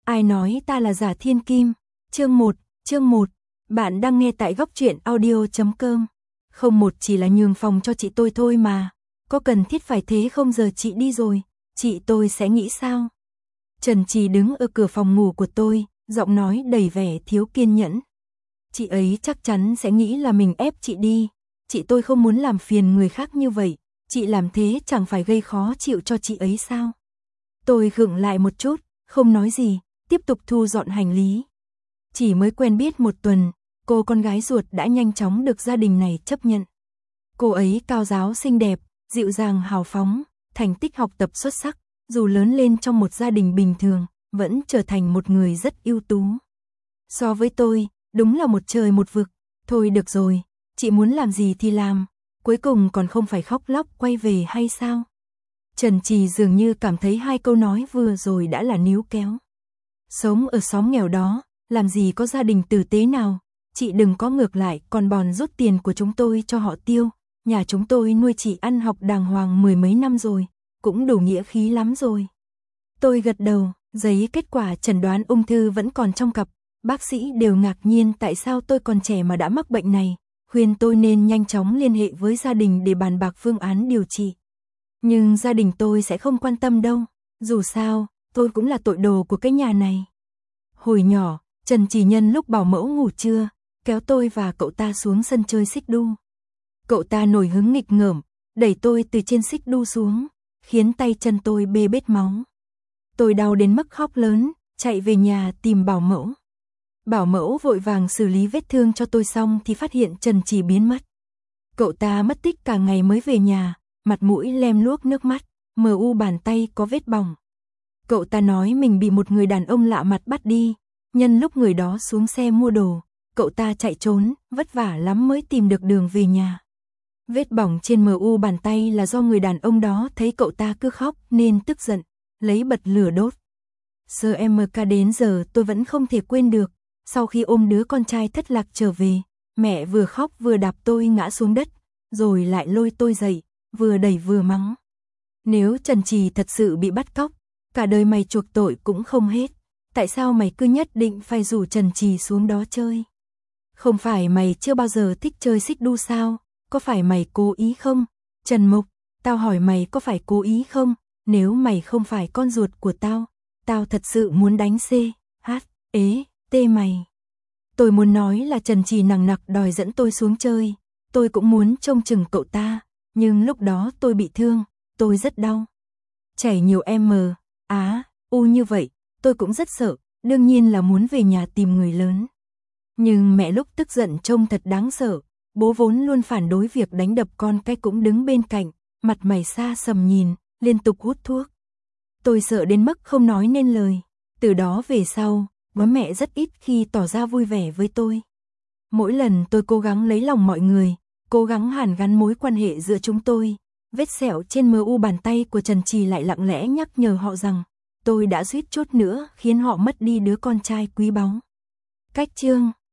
Ai nói ta là giả thiên kim? Chương 1, bạn đang nghe tại góc truyện audio.com. Không một chỉ là nhường phòng cho chị tôi thôi mà. Có cần thiết phải thế không, giờ chị đi rồi, chị tôi sẽ nghĩ sao? Trần Trì đứng ở cửa phòng ngủ của tôi, giọng nói đầy vẻ thiếu kiên nhẫn. Chị ấy chắc chắn sẽ nghĩ là mình ép chị đi. Chị tôi không muốn làm phiền người khác như vậy. Chị làm thế chẳng phải gây khó chịu cho chị ấy sao? Tôi gượng lại một chút, không nói gì, tiếp tục thu dọn hành lý. Chỉ mới quen biết một tuần, cô con gái ruột đã nhanh chóng được gia đình này chấp nhận. Cô ấy cao ráo xinh đẹp, dịu dàng hào phóng, thành tích học tập xuất sắc, dù lớn lên trong một gia đình bình thường, vẫn trở thành một người rất ưu tú. So với tôi, đúng là một trời một vực. Thôi được rồi, chị muốn làm gì thì làm, cuối cùng còn không phải khóc lóc quay về hay sao? Trần Trì dường như cảm thấy hai câu nói vừa rồi đã là níu kéo. Sống ở xóm nghèo đó, làm gì có gia đình tử tế nào, chị đừng có ngược lại còn bòn rút tiền của chúng tôi cho họ tiêu, nhà chúng tôi nuôi chị ăn học đàng hoàng mười mấy năm rồi, cũng đủ nghĩa khí lắm rồi. Tôi gật đầu, giấy kết quả chẩn đoán ung thư vẫn còn trong cặp, bác sĩ đều ngạc nhiên tại sao tôi còn trẻ mà đã mắc bệnh này, khuyên tôi nên nhanh chóng liên hệ với gia đình để bàn bạc phương án điều trị. Nhưng gia đình tôi sẽ không quan tâm đâu, dù sao, tôi cũng là tội đồ của cái nhà này. Hồi nhỏ, Trần Trì nhân lúc bảo mẫu ngủ trưa, kéo tôi và cậu ta xuống sân chơi xích đu. Cậu ta nổi hứng nghịch ngợm, đẩy tôi từ trên xích đu xuống, khiến tay chân tôi bê bết máu. Tôi đau đến mức khóc lớn, chạy về nhà tìm bảo mẫu. Bảo mẫu vội vàng xử lý vết thương cho tôi xong thì phát hiện Trần Trì biến mất. Cậu ta mất tích cả ngày mới về nhà, mặt mũi lem luốc nước mắt, mờ u bàn tay có vết bỏng. Cậu ta nói mình bị một người đàn ông lạ mặt bắt đi, nhân lúc người đó xuống xe mua đồ, cậu ta chạy trốn, vất vả lắm mới tìm được đường về nhà. Vết bỏng trên mờ u bàn tay là do người đàn ông đó thấy cậu ta cứ khóc nên tức giận, lấy bật lửa đốt. CMK đến giờ tôi vẫn không thể quên được, sau khi ôm đứa con trai thất lạc trở về, mẹ vừa khóc vừa đạp tôi ngã xuống đất, rồi lại lôi tôi dậy, vừa đẩy vừa mắng. Nếu Trần Trì thật sự bị bắt cóc, cả đời mày chuộc tội cũng không hết, tại sao mày cứ nhất định phải rủ Trần Trì xuống đó chơi? Không phải mày chưa bao giờ thích chơi xích đu sao? Có phải mày cố ý không? Trần Mục, tao hỏi mày có phải cố ý không? Nếu mày không phải con ruột của tao, tao thật sự muốn đánh CHT mày. Tôi muốn nói là Trần Trì nằng nặc đòi dẫn tôi xuống chơi, tôi cũng muốn trông chừng cậu ta, nhưng lúc đó tôi bị thương, tôi rất đau. Chảy nhiều u như vậy, tôi cũng rất sợ, đương nhiên là muốn về nhà tìm người lớn. Nhưng mẹ lúc tức giận trông thật đáng sợ, bố vốn luôn phản đối việc đánh đập con cái cũng đứng bên cạnh, mặt mày xa sầm nhìn, liên tục hút thuốc. Tôi sợ đến mức không nói nên lời, từ đó về sau, bố mẹ rất ít khi tỏ ra vui vẻ với tôi. Mỗi lần tôi cố gắng lấy lòng mọi người, cố gắng hàn gắn mối quan hệ giữa chúng tôi, vết sẹo trên mờ u bàn tay của Trần Trì lại lặng lẽ nhắc nhở họ rằng, tôi đã suýt chút nữa khiến họ mất đi đứa con trai quý báu. Cách chương